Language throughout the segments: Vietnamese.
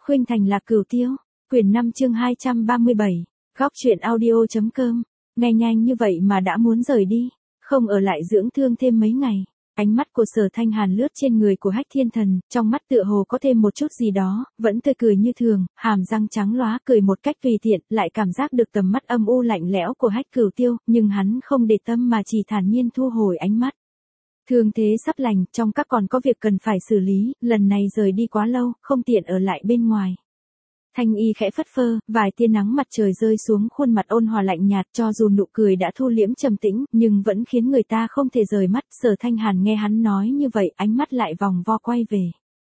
Khuynh Thành Lạc Cửu Tiêu, quyển 5 chương 237, góc truyện audio.com, nghe nhanh như vậy mà đã muốn rời đi, không ở lại dưỡng thương thêm mấy ngày. Ánh mắt của Sở Thanh Hàn lướt trên người của Hách Thiên Thần, trong mắt tựa hồ có thêm một chút gì đó, vẫn tươi cười như thường, hàm răng trắng lóa cười một cách tùy tiện, lại cảm giác được tầm mắt âm u lạnh lẽo của Hách Cửu Tiêu, nhưng hắn không để tâm mà chỉ thản nhiên thu hồi ánh mắt. Thương thế sắp lành, trong các còn có việc cần phải xử lý, lần này rời đi quá lâu, không tiện ở lại bên ngoài. Thanh y khẽ phất phơ, vài tia nắng mặt trời rơi xuống khuôn mặt ôn hòa lạnh nhạt, cho dù nụ cười đã thu liễm trầm tĩnh, nhưng vẫn khiến người ta không thể rời mắt. Sở Thanh Hàn nghe hắn nói như vậy, ánh mắt lại vòng vo quay về.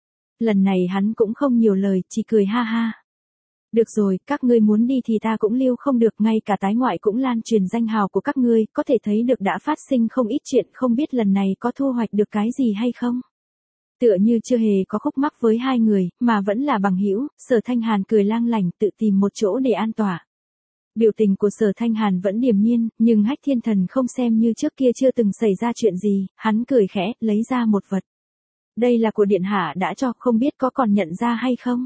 Lần này hắn cũng không nhiều lời, chỉ cười ha ha. Được rồi, các ngươi muốn đi thì ta cũng lưu không được, ngay cả tái ngoại cũng lan truyền danh hào của các ngươi, có thể thấy được đã phát sinh không ít chuyện, không biết lần này có thu hoạch được cái gì hay không. Tựa như chưa hề có khúc mắc với hai người, mà vẫn là bằng hữu. Sở Thanh Hàn cười lang lành tự tìm một chỗ để an tỏa. Biểu tình của Sở Thanh Hàn vẫn điềm nhiên, nhưng Hách Thiên Thần không xem như trước kia chưa từng xảy ra chuyện gì, hắn cười khẽ, lấy ra một vật. Đây là của điện hạ đã cho, không biết có còn nhận ra hay không?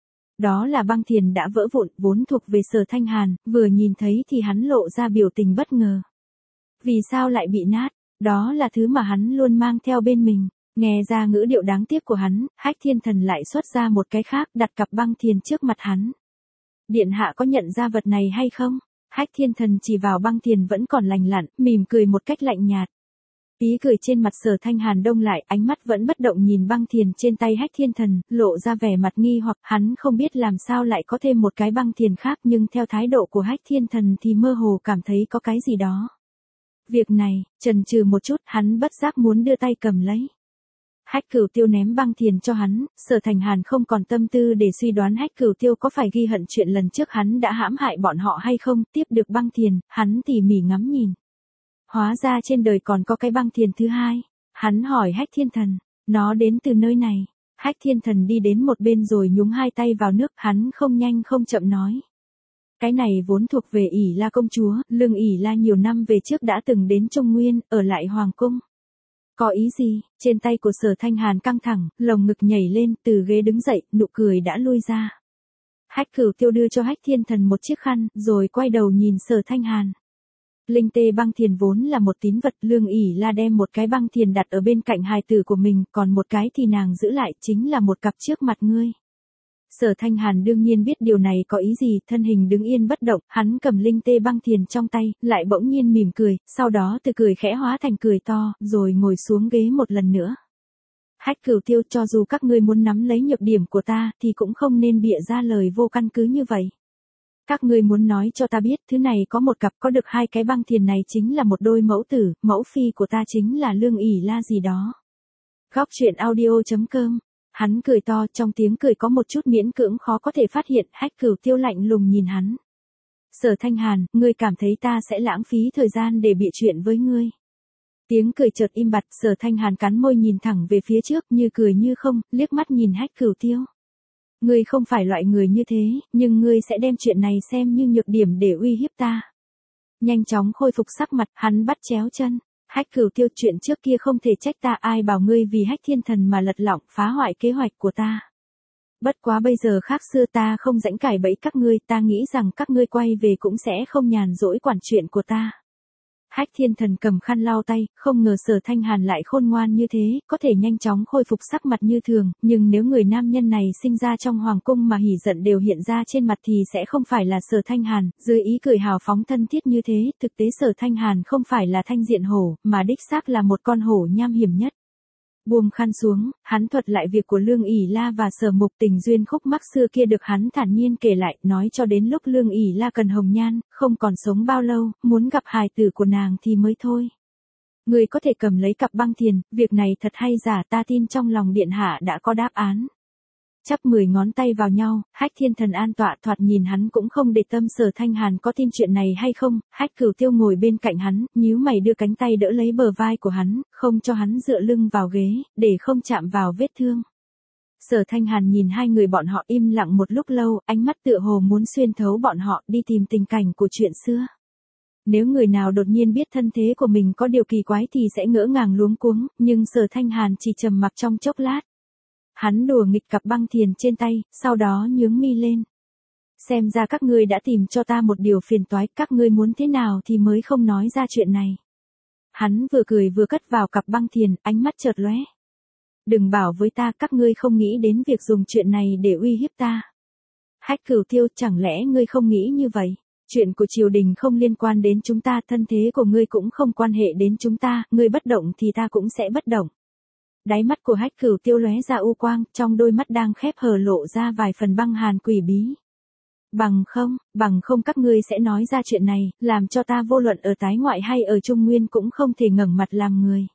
Đó là băng thiền đã vỡ vụn, vốn thuộc về Sở Thanh Hàn, vừa nhìn thấy thì hắn lộ ra biểu tình bất ngờ. Vì sao lại bị nát? Đó là thứ mà hắn luôn mang theo bên mình. Nghe ra ngữ điệu đáng tiếc của hắn, Hách Thiên Thần lại xuất ra một cái khác, đặt cặp băng thiền trước mặt hắn. Điện hạ có nhận ra vật này hay không? Hách Thiên Thần chỉ vào băng thiền vẫn còn lành lặn, mỉm cười một cách lạnh nhạt. Ý cười trên mặt Sở Thanh Hàn đông lại, ánh mắt vẫn bất động nhìn băng thiền trên tay Hách Thiên Thần, lộ ra vẻ mặt nghi hoặc hắn không biết làm sao lại có thêm một cái băng thiền khác, nhưng theo thái độ của Hách Thiên Thần thì mơ hồ cảm thấy có cái gì đó. Việc này, chần chừ một chút, hắn bất giác muốn đưa tay cầm lấy. Hách Cửu Tiêu ném băng thiền cho hắn, Sở Thanh Hàn không còn tâm tư để suy đoán Hách Cửu Tiêu có phải ghi hận chuyện lần trước hắn đã hãm hại bọn họ hay không, tiếp được băng thiền, hắn tỉ mỉ ngắm nhìn. Hóa ra trên đời còn có cái băng thiền thứ hai. Hắn hỏi Hách Thiên Thần, nó đến từ nơi này. Hách Thiên Thần đi đến một bên rồi nhúng hai tay vào nước, hắn không nhanh không chậm nói. Cái này vốn thuộc về ỷ La công chúa, Lương ỷ La nhiều năm về trước đã từng đến Trung Nguyên, ở lại Hoàng cung. Có ý gì? Trên tay của Sở Thanh Hàn căng thẳng, lồng ngực nhảy lên, từ ghế đứng dậy, nụ cười đã lui ra. Hách Cửu Tiêu đưa cho Hách Thiên Thần một chiếc khăn, rồi quay đầu nhìn Sở Thanh Hàn. Linh tê băng thiền vốn là một tín vật, Lương ỷ La đem một cái băng thiền đặt ở bên cạnh hài tử của mình, còn một cái thì nàng giữ lại, chính là một cặp trước mặt ngươi. Sở Thanh Hàn đương nhiên biết điều này có ý gì, thân hình đứng yên bất động, hắn cầm linh tê băng thiền trong tay, lại bỗng nhiên mỉm cười, sau đó từ cười khẽ hóa thành cười to, rồi ngồi xuống ghế một lần nữa. Hách Cửu Tiêu, cho dù các ngươi muốn nắm lấy nhược điểm của ta, thì cũng không nên bịa ra lời vô căn cứ như vậy. Các ngươi muốn nói cho ta biết, thứ này có một cặp, có được hai cái băng thiền này chính là một đôi mẫu tử, mẫu phi của ta chính là Lương ỷ La gì đó. Góc truyện audio.com. Hắn cười to, trong tiếng cười có một chút miễn cưỡng khó có thể phát hiện. Hách Cửu Tiêu lạnh lùng nhìn hắn. Sở Thanh Hàn, ngươi cảm thấy ta sẽ lãng phí thời gian để bịa chuyện với ngươi? Tiếng cười chợt im bặt, Sở Thanh Hàn cắn môi nhìn thẳng về phía trước, như cười như không, liếc mắt nhìn Hách Cửu Tiêu. Ngươi không phải loại người như thế, nhưng ngươi sẽ đem chuyện này xem như nhược điểm để uy hiếp ta. Nhanh chóng khôi phục sắc mặt, hắn bắt chéo chân. Hách Cửu Tiêu, chuyện trước kia không thể trách ta, ai bảo ngươi vì Hách Thiên Thần mà lật lọng phá hoại kế hoạch của ta. Bất quá bây giờ khác xưa, ta không rãnh cải bẫy các ngươi, ta nghĩ rằng các ngươi quay về cũng sẽ không nhàn rỗi quản chuyện của ta. Hách Thiên Thần cầm khăn lau tay, không ngờ Sở Thanh Hàn lại khôn ngoan như thế, có thể nhanh chóng khôi phục sắc mặt như thường, nhưng nếu người nam nhân này sinh ra trong hoàng cung mà hỉ giận đều hiện ra trên mặt thì sẽ không phải là Sở Thanh Hàn. Dưới ý cười hào phóng thân thiết như thế, thực tế Sở Thanh Hàn không phải là thanh diện hổ, mà đích xác là một con hổ nham hiểm nhất. Buông khăn xuống, hắn thuật lại việc của Lương ỷ La và Sở Mục, tình duyên khúc mắc xưa kia được hắn thản nhiên kể lại, nói cho đến lúc Lương ỷ La cần hồng nhan, không còn sống bao lâu, muốn gặp hài tử của nàng thì mới thôi. Người có thể cầm lấy cặp băng thiền, việc này thật hay giả, ta tin trong lòng điện hạ đã có đáp án. Chắp 10 ngón tay vào nhau, Hách Thiên Thần an tọa, thoạt nhìn hắn cũng không để tâm Sở Thanh Hàn có tin chuyện này hay không. Hách Cửu Tiêu ngồi bên cạnh hắn, nhíu mày đưa cánh tay đỡ lấy bờ vai của hắn, không cho hắn dựa lưng vào ghế, để không chạm vào vết thương. Sở Thanh Hàn nhìn hai người bọn họ im lặng một lúc lâu, ánh mắt tựa hồ muốn xuyên thấu bọn họ đi tìm tình cảnh của chuyện xưa. Nếu người nào đột nhiên biết thân thế của mình có điều kỳ quái thì sẽ ngỡ ngàng luống cuống, nhưng Sở Thanh Hàn chỉ trầm mặc trong chốc lát. Hắn đùa nghịch cặp băng thiền trên tay, sau đó nhướng mi lên. Xem ra các ngươi đã tìm cho ta một điều phiền toái, các ngươi muốn thế nào thì mới không nói ra chuyện này. Hắn vừa cười vừa cất vào cặp băng thiền, ánh mắt chợt lóe. Đừng bảo với ta các ngươi không nghĩ đến việc dùng chuyện này để uy hiếp ta. Hách Cửu Tiêu, chẳng lẽ ngươi không nghĩ như vậy? Chuyện của triều đình không liên quan đến chúng ta, thân thế của ngươi cũng không quan hệ đến chúng ta, ngươi bất động thì ta cũng sẽ bất động. Đáy mắt của Hách Cửu Tiêu lóe ra u quang, trong đôi mắt đang khép hờ lộ ra vài phần băng hàn quỷ bí. Bằng không các ngươi sẽ nói ra chuyện này, làm cho ta vô luận ở tái ngoại hay ở Trung Nguyên cũng không thể ngẩng mặt làm người.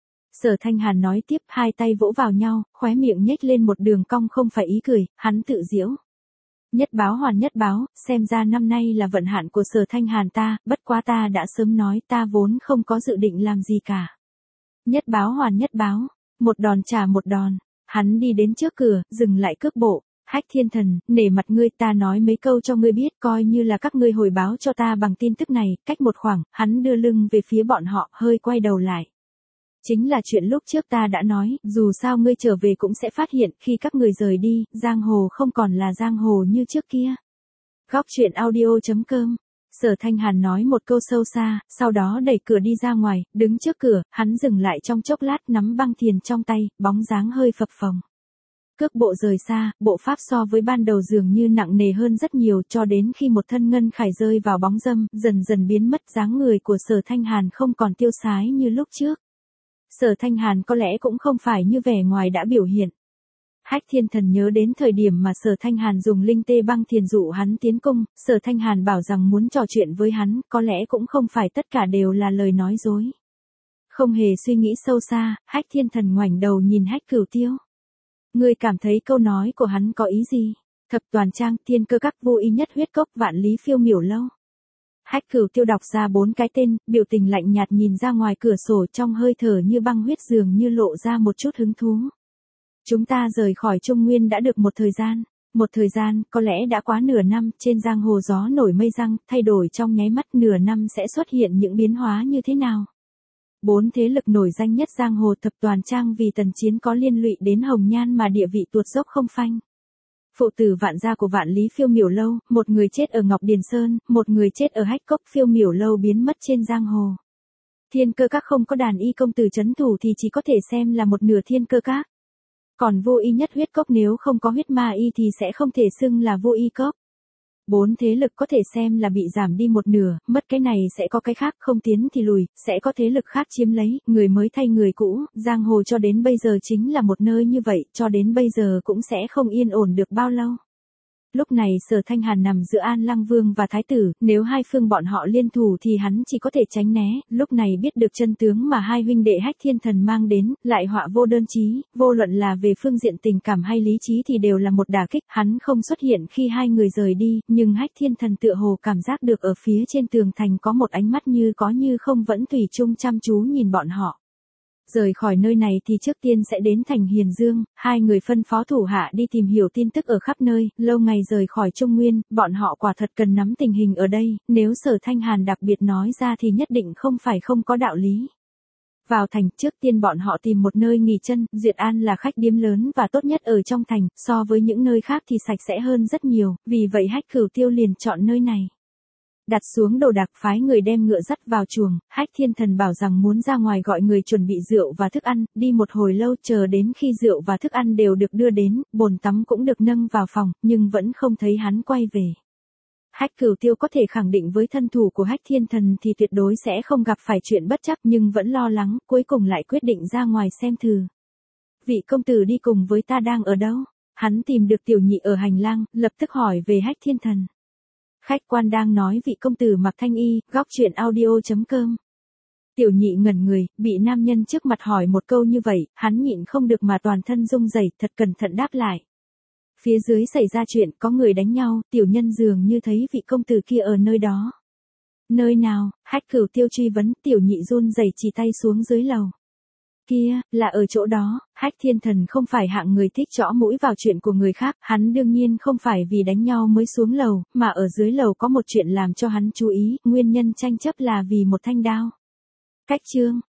Sở Thanh Hàn nói tiếp, hai tay vỗ vào nhau, khóe miệng nhếch lên một đường cong không phải ý cười, hắn tự giễu. Nhất báo hoàn nhất báo, xem ra năm nay là vận hạn của Sở Thanh Hàn ta, bất quá ta đã sớm nói ta vốn không có dự định làm gì cả. Nhất báo hoàn nhất báo, một đòn trả một đòn, hắn đi đến trước cửa, dừng lại cước bộ. Hách Thiên Thần, nể mặt ngươi, ta nói mấy câu cho ngươi biết, coi như là các ngươi hồi báo cho ta bằng tin tức này. Cách một khoảng, hắn đưa lưng về phía bọn họ, hơi quay đầu lại. Chính là chuyện lúc trước ta đã nói, dù sao ngươi trở về cũng sẽ phát hiện, khi các người rời đi, giang hồ không còn là giang hồ như trước kia. Góc truyện audio.com. Sở Thanh Hàn nói một câu sâu xa, sau đó đẩy cửa đi ra ngoài, đứng trước cửa, hắn dừng lại trong chốc lát, nắm băng thiền trong tay, bóng dáng hơi phập phồng. Cước bộ rời xa, bộ pháp so với ban đầu dường như nặng nề hơn rất nhiều, cho đến khi một thân ngân khải rơi vào bóng râm, dần dần biến mất, dáng người của Sở Thanh Hàn không còn tiêu sái như lúc trước. Sở Thanh Hàn có lẽ cũng không phải như vẻ ngoài đã biểu hiện. Hách Thiên Thần nhớ đến thời điểm mà Sở Thanh Hàn dùng linh tê băng thiền dụ hắn tiến cung, Sở Thanh Hàn bảo rằng muốn trò chuyện với hắn, có lẽ cũng không phải tất cả đều là lời nói dối. Không hề suy nghĩ sâu xa, Hách Thiên Thần ngoảnh đầu nhìn Hách Cửu Tiêu. Ngươi cảm thấy câu nói của hắn có ý gì? Thập Toàn Trang, Thiên Cơ Các, Vô Y Nhất Huyết Cốc, Vạn Lý Phiêu Miểu Lâu. Hách Cửu Tiêu đọc ra 4 cái tên, biểu tình lạnh nhạt nhìn ra ngoài cửa sổ, trong hơi thở như băng huyết dường như lộ ra một chút hứng thú. Chúng ta rời khỏi Trung Nguyên đã được một thời gian, có lẽ đã quá nửa năm, trên giang hồ gió nổi mây giăng, thay đổi trong nháy mắt, nửa năm sẽ xuất hiện những biến hóa như thế nào? 4 thế lực nổi danh nhất giang hồ Thập Toàn Trang vì tần chiến có liên lụy đến Hồng Nhan mà địa vị tuột dốc không phanh. Phụ tử Vạn gia của Vạn Lý Phiêu Miểu Lâu, một người chết ở Ngọc Điền Sơn, một người chết ở Hách Cốc, Phiêu Miểu Lâu biến mất trên giang hồ. Thiên Cơ Các không có đàn y công tử trấn thủ thì chỉ có thể xem là một nửa Thiên Cơ Các. Còn Vô Y Nhất Huyết Cốc nếu không có huyết ma y thì sẽ không thể xưng là Vô Y Cốc. 4 thế lực có thể xem là bị giảm đi một nửa, mất cái này sẽ có cái khác, không tiến thì lùi, sẽ có thế lực khác chiếm lấy, người mới thay người cũ, giang hồ cho đến bây giờ chính là một nơi như vậy, cho đến bây giờ cũng sẽ không yên ổn được bao lâu. Lúc này Sở Thanh Hàn nằm giữa An Lăng Vương và Thái tử, nếu hai phương bọn họ liên thủ thì hắn chỉ có thể tránh né, lúc này biết được chân tướng mà hai huynh đệ Hách Thiên Thần mang đến, lại họa vô đơn chí, vô luận là về phương diện tình cảm hay lý trí thì đều là một đả kích, hắn không xuất hiện khi hai người rời đi, nhưng Hách Thiên Thần tựa hồ cảm giác được ở phía trên tường thành có một ánh mắt như có như không vẫn thủy chung chăm chú nhìn bọn họ. Rời khỏi nơi này thì trước tiên sẽ đến thành Hiền Dương, hai người phân phó thủ hạ đi tìm hiểu tin tức ở khắp nơi, lâu ngày rời khỏi Trung Nguyên, bọn họ quả thật cần nắm tình hình ở đây, nếu Sở Thanh Hàn đặc biệt nói ra thì nhất định không phải không có đạo lý. Vào thành, trước tiên bọn họ tìm một nơi nghỉ chân, Duyệt An là khách điếm lớn và tốt nhất ở trong thành, so với những nơi khác thì sạch sẽ hơn rất nhiều, vì vậy Hách Cửu Tiêu liền chọn nơi này. Đặt xuống đồ đạc, phái người đem ngựa dắt vào chuồng, Hách Thiên Thần bảo rằng muốn ra ngoài gọi người chuẩn bị rượu và thức ăn, đi một hồi lâu chờ đến khi rượu và thức ăn đều được đưa đến, bồn tắm cũng được nâng vào phòng, nhưng vẫn không thấy hắn quay về. Hách Cửu Tiêu có thể khẳng định với thân thủ của Hách Thiên Thần thì tuyệt đối sẽ không gặp phải chuyện bất trắc, nhưng vẫn lo lắng, cuối cùng lại quyết định ra ngoài xem thử. Vị công tử đi cùng với ta đang ở đâu? Hắn tìm được Tiểu Nhị ở hành lang, lập tức hỏi về Hách Thiên Thần. Khách quan đang nói vị công tử mặc thanh y, góc truyện audio.com. Tiểu Nhị ngẩn người, bị nam nhân trước mặt hỏi một câu như vậy, hắn nhịn không được mà toàn thân rung rẩy, thật cẩn thận đáp lại. Phía dưới xảy ra chuyện, có người đánh nhau, tiểu nhân dường như thấy vị công tử kia ở nơi đó. Nơi nào? Hách Cửu Tiêu truy vấn, Tiểu Nhị run rẩy chỉ tay xuống dưới lầu. Kia, là ở chỗ đó. Hách Thiên Thần không phải hạng người thích chõ mũi vào chuyện của người khác, hắn đương nhiên không phải vì đánh nhau mới xuống lầu, mà ở dưới lầu có một chuyện làm cho hắn chú ý, nguyên nhân tranh chấp là vì một thanh đao. Cách chương.